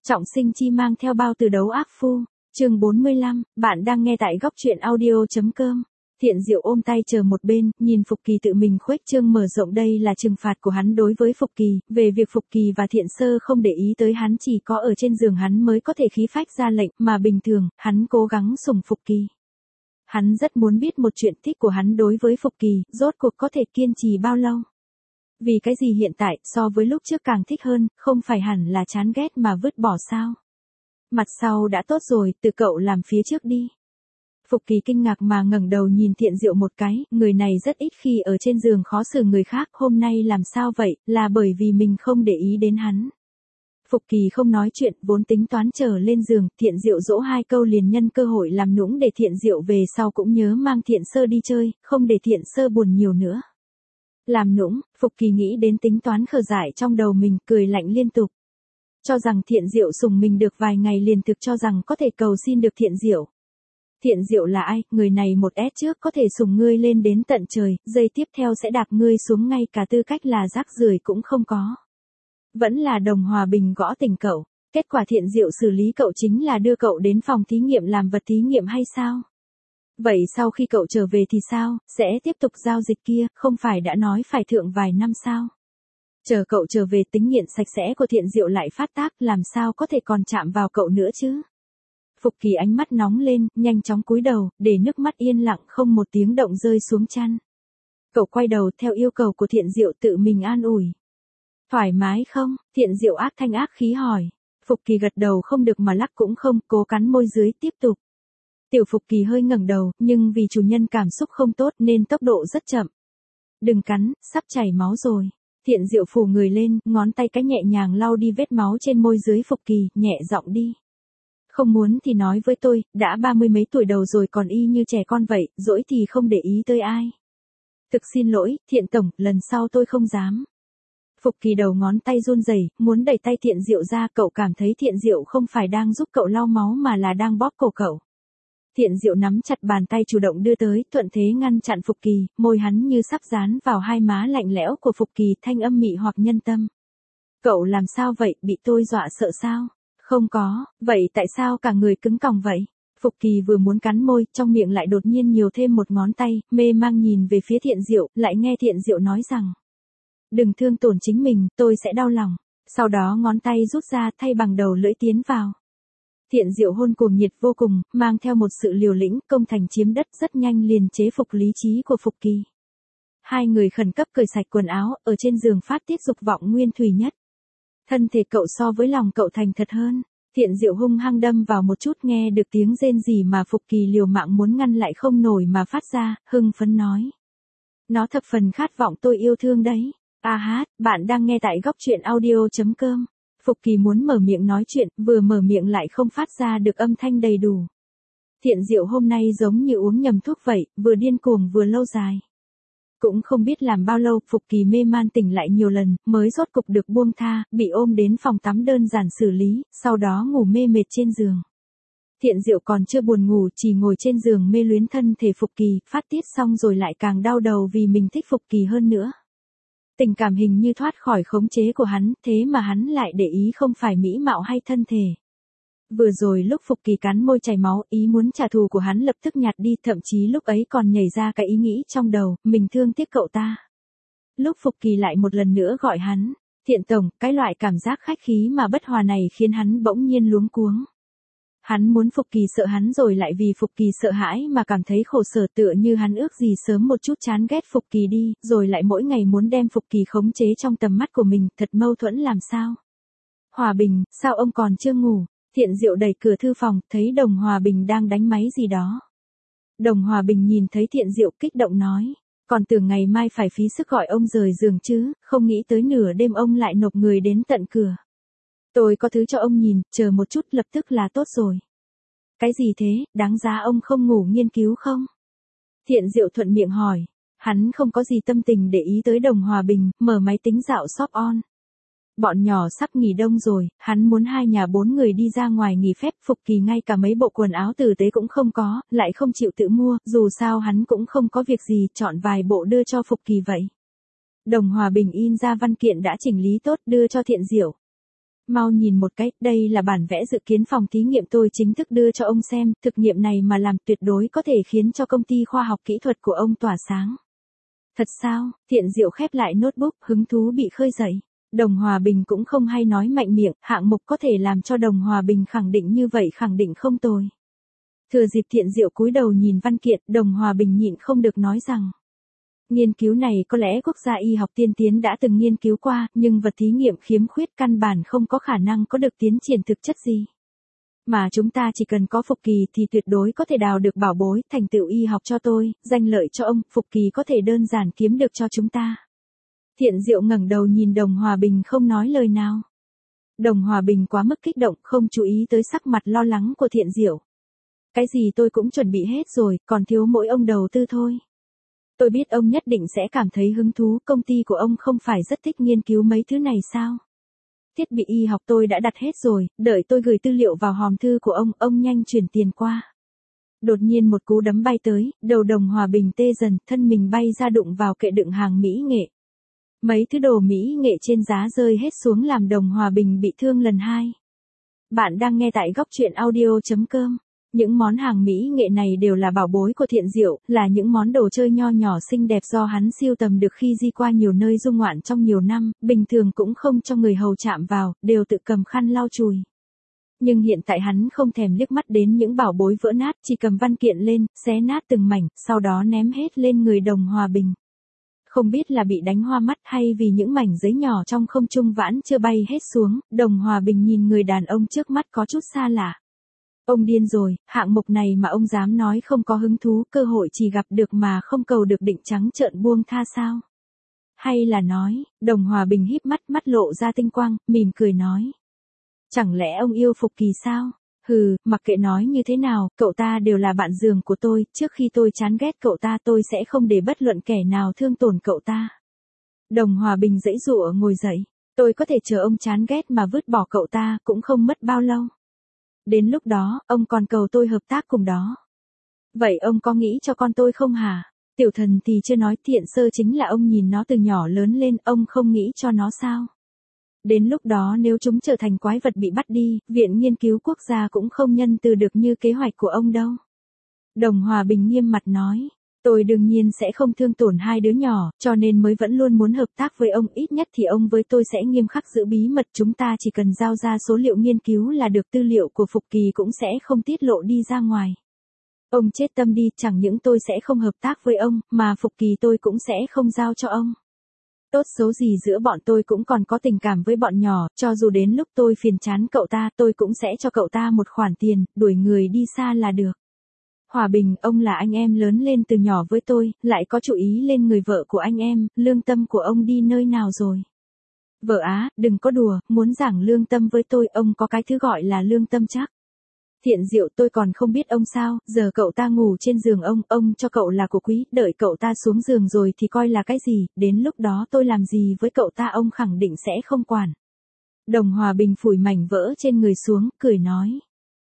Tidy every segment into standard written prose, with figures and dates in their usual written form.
Trọng sinh chi mang theo bao từ đấu ác phu, chương 45, bạn đang nghe tại góc truyện audio.com. Thiện Diệu ôm tay chờ một bên, nhìn Phục Kỳ tự mình khuếch trương mở rộng đây là trừng phạt của hắn đối với Phục Kỳ, về việc Phục Kỳ và Thiện Sơ không để ý tới hắn chỉ có ở trên giường hắn mới có thể khí phách ra lệnh, mà bình thường, hắn cố gắng sủng Phục Kỳ. Hắn rất muốn biết một chuyện thích của hắn đối với Phục Kỳ, rốt cuộc có thể kiên trì bao lâu. Vì cái gì hiện tại, so với lúc trước càng thích hơn, không phải hẳn là chán ghét mà vứt bỏ sao? Mặt sau đã tốt rồi, từ cậu làm phía trước đi. Phục Kỳ kinh ngạc mà ngẩng đầu nhìn Thiện Diệu một cái, người này rất ít khi ở trên giường khó xử người khác, hôm nay làm sao vậy, là bởi vì mình không để ý đến hắn. Phục Kỳ không nói chuyện, vốn tính toán trở lên giường, Thiện Diệu dỗ hai câu liền nhân cơ hội làm nũng để Thiện Diệu về sau cũng nhớ mang Thiện Sơ đi chơi, không để Thiện Sơ buồn nhiều nữa. Làm nũng, Phục Kỳ nghĩ đến tính toán khờ dại trong đầu mình, cười lạnh liên tục. Cho rằng Thiện Diệu sủng mình được vài ngày liền thực cho rằng có thể cầu xin được Thiện Diệu. Thiện Diệu là ai, người này một S trước có thể sủng ngươi lên đến tận trời, giây tiếp theo sẽ đạp ngươi xuống ngay cả tư cách là rác rưởi cũng không có. Vẫn là Đồng Hòa Bình gõ tỉnh cậu, kết quả Thiện Diệu xử lý cậu chính là đưa cậu đến phòng thí nghiệm làm vật thí nghiệm hay sao? Vậy sau khi cậu trở về thì sao, sẽ tiếp tục giao dịch kia, không phải đã nói phải thượng vài năm sao? Chờ cậu trở về tính nghiện sạch sẽ của Thiện Diệu lại phát tác, làm sao có thể còn chạm vào cậu nữa chứ? Phục Kỳ ánh mắt nóng lên, nhanh chóng cúi đầu, để nước mắt yên lặng không một tiếng động rơi xuống chăn. Cậu quay đầu theo yêu cầu của Thiện Diệu tự mình an ủi. Thoải mái không? Thiện Diệu ác thanh ác khí hỏi. Phục Kỳ gật đầu không được mà lắc cũng không, cố cắn môi dưới tiếp tục. Tiểu Phục Kỳ hơi ngẩng đầu, nhưng vì chủ nhân cảm xúc không tốt nên tốc độ rất chậm. Đừng cắn, sắp chảy máu rồi. Thiện Diệu phủ người lên, ngón tay cái nhẹ nhàng lau đi vết máu trên môi dưới Phục Kỳ, nhẹ giọng đi. Không muốn thì nói với tôi, đã 30 mấy tuổi đầu rồi còn y như trẻ con vậy, dỗi thì không để ý tới ai. Thực xin lỗi, Thiện Tổng, lần sau tôi không dám. Phục Kỳ đầu ngón tay run rẩy, muốn đẩy tay Thiện Diệu ra, cậu cảm thấy Thiện Diệu không phải đang giúp cậu lau máu mà là đang bóp cổ cậu. Thiện Diệu nắm chặt bàn tay chủ động đưa tới, thuận thế ngăn chặn Phục Kỳ, môi hắn như sắp dán vào hai má lạnh lẽo của Phục Kỳ, thanh âm mị hoặc nhân tâm. Cậu làm sao vậy, bị tôi dọa sợ sao? Không có, vậy tại sao cả người cứng còng vậy? Phục Kỳ vừa muốn cắn môi, trong miệng lại đột nhiên nhiều thêm một ngón tay, mê mang nhìn về phía Thiện Diệu, lại nghe Thiện Diệu nói rằng. Đừng thương tổn chính mình, tôi sẽ đau lòng. Sau đó ngón tay rút ra thay bằng đầu lưỡi tiến vào. Thiện Diệu hôn cuồng nhiệt vô cùng, mang theo một sự liều lĩnh, công thành chiếm đất rất nhanh liền chế phục lý trí của Phục Kỳ. Hai người khẩn cấp cởi sạch quần áo, ở trên giường phát tiết dục vọng nguyên thủy nhất. Thân thể cậu so với lòng cậu thành thật hơn. Thiện Diệu hung hăng đâm vào một chút, nghe được tiếng rên rỉ mà Phục Kỳ liều mạng muốn ngăn lại không nổi mà phát ra, hưng phấn nói. Nó thập phần khát vọng tôi yêu thương đấy. Bạn đang nghe tại góc truyện audio.com. Phục Kỳ muốn mở miệng nói chuyện, vừa mở miệng lại không phát ra được âm thanh đầy đủ. Thiện Diệu hôm nay giống như uống nhầm thuốc vậy, vừa điên cuồng vừa lâu dài. Cũng không biết làm bao lâu, Phục Kỳ mê man tỉnh lại nhiều lần, mới rốt cục được buông tha, bị ôm đến phòng tắm đơn giản xử lý, sau đó ngủ mê mệt trên giường. Thiện Diệu còn chưa buồn ngủ, chỉ ngồi trên giường mê luyến thân thể Phục Kỳ, phát tiết xong rồi lại càng đau đầu vì mình thích Phục Kỳ hơn nữa. Tình cảm hình như thoát khỏi khống chế của hắn, thế mà hắn lại để ý không phải mỹ mạo hay thân thể. Vừa rồi lúc Phục Kỳ cắn môi chảy máu, ý muốn trả thù của hắn lập tức nhạt đi, thậm chí lúc ấy còn nhảy ra cái ý nghĩ trong đầu, mình thương tiếc cậu ta. Lúc Phục Kỳ lại một lần nữa gọi hắn, Thiện Tổng, cái loại cảm giác khách khí mà bất hòa này khiến hắn bỗng nhiên luống cuống. Hắn muốn Phục Kỳ sợ hắn rồi lại vì Phục Kỳ sợ hãi mà cảm thấy khổ sở, tựa như hắn ước gì sớm một chút chán ghét Phục Kỳ đi, rồi lại mỗi ngày muốn đem Phục Kỳ khống chế trong tầm mắt của mình, thật mâu thuẫn làm sao. Hòa Bình, sao ông còn chưa ngủ? Thiện Diệu đẩy cửa thư phòng, thấy Đồng Hòa Bình đang đánh máy gì đó. Đồng Hòa Bình nhìn thấy Thiện Diệu kích động nói, còn tưởng ngày mai phải phí sức gọi ông rời giường chứ, không nghĩ tới nửa đêm ông lại nộp người đến tận cửa. Tôi có thứ cho ông nhìn, chờ một chút lập tức là tốt rồi. Cái gì thế, đáng giá ông không ngủ nghiên cứu không? Thiện Diệu thuận miệng hỏi, hắn không có gì tâm tình để ý tới Đồng Hòa Bình, mở máy tính dạo shop on. Bọn nhỏ sắp nghỉ đông rồi, hắn muốn hai nhà bốn người đi ra ngoài nghỉ phép, Phục Kỳ ngay cả mấy bộ quần áo tử tế cũng không có, lại không chịu tự mua, dù sao hắn cũng không có việc gì, chọn vài bộ đưa cho Phục Kỳ vậy. Đồng Hòa Bình in ra văn kiện đã chỉnh lý tốt đưa cho Thiện Diệu. Mau nhìn một cái, đây là bản vẽ dự kiến phòng thí nghiệm tôi chính thức đưa cho ông xem, thực nghiệm này mà làm tuyệt đối có thể khiến cho công ty khoa học kỹ thuật của ông tỏa sáng. Thật sao? Thiện Diệu khép lại notebook, hứng thú bị khơi dậy. Đồng Hòa Bình cũng không hay nói mạnh miệng, hạng mục có thể làm cho Đồng Hòa Bình khẳng định như vậy khẳng định không tồi. Thừa dịp Thiện Diệu cúi đầu nhìn văn kiện, Đồng Hòa Bình nhịn không được nói rằng. Nghiên cứu này có lẽ quốc gia y học tiên tiến đã từng nghiên cứu qua, nhưng vật thí nghiệm khiếm khuyết căn bản không có khả năng có được tiến triển thực chất gì. Mà chúng ta chỉ cần có Phục Kỳ thì tuyệt đối có thể đào được bảo bối, thành tựu y học cho tôi, danh lợi cho ông, Phục Kỳ có thể đơn giản kiếm được cho chúng ta. Thiện Diệu ngẩng đầu nhìn Đồng Hòa Bình không nói lời nào. Đồng Hòa Bình quá mức kích động, không chú ý tới sắc mặt lo lắng của Thiện Diệu. Cái gì tôi cũng chuẩn bị hết rồi, còn thiếu mỗi ông đầu tư thôi. Tôi biết ông nhất định sẽ cảm thấy hứng thú, công ty của ông không phải rất thích nghiên cứu mấy thứ này sao? Thiết bị y học tôi đã đặt hết rồi, đợi tôi gửi tư liệu vào hòm thư của ông nhanh chuyển tiền qua. Đột nhiên một cú đấm bay tới, đầu Đồng Hòa Bình tê dần, thân mình bay ra đụng vào kệ đựng hàng mỹ nghệ. Mấy thứ đồ mỹ nghệ trên giá rơi hết xuống làm Đồng Hòa Bình bị thương lần 2. Bạn đang nghe tại góc truyện audio.com. Những món hàng mỹ nghệ này đều là bảo bối của Thiện Diệu, là những món đồ chơi nho nhỏ xinh đẹp do hắn sưu tầm được khi di qua nhiều nơi du ngoạn trong nhiều năm, bình thường cũng không cho người hầu chạm vào, đều tự cầm khăn lau chùi. Nhưng hiện tại hắn không thèm liếc mắt đến những bảo bối vỡ nát, chỉ cầm văn kiện lên, xé nát từng mảnh, sau đó ném hết lên người Đồng Hòa Bình. Không biết là bị đánh hoa mắt hay vì những mảnh giấy nhỏ trong không trung vãn chưa bay hết xuống, Đồng Hòa Bình nhìn người đàn ông trước mắt có chút xa lạ. Ông điên rồi, hạng mục này mà ông dám nói không có hứng thú, cơ hội chỉ gặp được mà không cầu được định trắng trợn buông tha sao? Hay là nói, Đồng Hòa Bình híp mắt, mắt lộ ra tinh quang, mỉm cười nói. Chẳng lẽ ông yêu Phục Kỳ sao? Hừ, mặc kệ nói như thế nào, cậu ta đều là bạn giường của tôi, trước khi tôi chán ghét cậu ta tôi sẽ không để bất luận kẻ nào thương tổn cậu ta. Đồng Hòa Bình giãy giụa ngồi dậy, tôi có thể chờ ông chán ghét mà vứt bỏ cậu ta, cũng không mất bao lâu. Đến lúc đó, ông còn cầu tôi hợp tác cùng đó. Vậy ông có nghĩ cho con tôi không hả? Tiểu Thần thì chưa nói, Thiện Sơ chính là ông nhìn nó từ nhỏ lớn lên, ông không nghĩ cho nó sao? Đến lúc đó nếu chúng trở thành quái vật bị bắt đi, Viện Nghiên cứu Quốc gia cũng không nhân từ được như kế hoạch của ông đâu. Đồng Hòa Bình nghiêm mặt nói. Tôi đương nhiên sẽ không thương tổn hai đứa nhỏ, cho nên mới vẫn luôn muốn hợp tác với ông, ít nhất thì ông với tôi sẽ nghiêm khắc giữ bí mật, chúng ta chỉ cần giao ra số liệu nghiên cứu là được, tư liệu của Phục Kỳ cũng sẽ không tiết lộ đi ra ngoài. Ông chết tâm đi, chẳng những tôi sẽ không hợp tác với ông, mà Phục Kỳ tôi cũng sẽ không giao cho ông. Tốt xấu gì giữa bọn tôi cũng còn có tình cảm với bọn nhỏ, cho dù đến lúc tôi phiền chán cậu ta tôi cũng sẽ cho cậu ta một khoản tiền, đuổi người đi xa là được. Hòa Bình, ông là anh em lớn lên từ nhỏ với tôi, lại có chú ý lên người vợ của anh em, lương tâm của ông đi nơi nào rồi? Vợ á, đừng có đùa, muốn giảng lương tâm với tôi, ông có cái thứ gọi là lương tâm chắc. Thiện Diệu, tôi còn không biết ông sao, giờ cậu ta ngủ trên giường ông cho cậu là của quý, đợi cậu ta xuống giường rồi thì coi là cái gì, đến lúc đó tôi làm gì với cậu ta ông khẳng định sẽ không quản. Đồng Hòa Bình phủi mảnh vỡ trên người xuống, cười nói.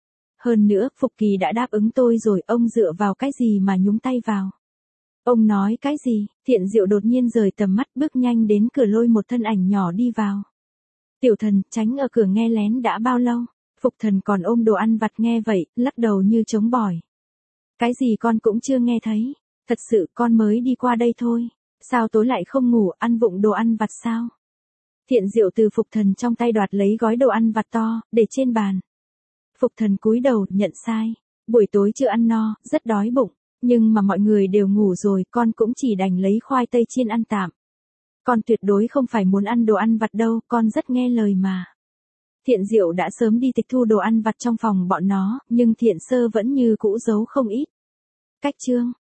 Hơn nữa, Phục Kỳ đã đáp ứng tôi rồi, ông dựa vào cái gì mà nhúng tay vào? Ông nói cái gì? Thiện Diệu đột nhiên rời tầm mắt, bước nhanh đến cửa, lôi một thân ảnh nhỏ đi vào. Tiểu Thần, tránh ở cửa nghe lén đã bao lâu? Phục Thần còn ôm đồ ăn vặt nghe vậy, lắc đầu như trống bỏi. Cái gì con cũng chưa nghe thấy. Thật sự con mới đi qua đây thôi. Sao tối lại không ngủ, ăn vụng đồ ăn vặt sao? Thiện Diệu từ Phục Thần trong tay đoạt lấy gói đồ ăn vặt to, để trên bàn. Phục Thần cúi đầu, nhận sai. Buổi tối chưa ăn no, rất đói bụng. Nhưng mà mọi người đều ngủ rồi, con cũng chỉ đành lấy khoai tây chiên ăn tạm. Con tuyệt đối không phải muốn ăn đồ ăn vặt đâu, con rất nghe lời mà. Thiện Diệu đã sớm đi tịch thu đồ ăn vặt trong phòng bọn nó, nhưng Thiện Sơ vẫn như cũ giấu không ít. Cách chương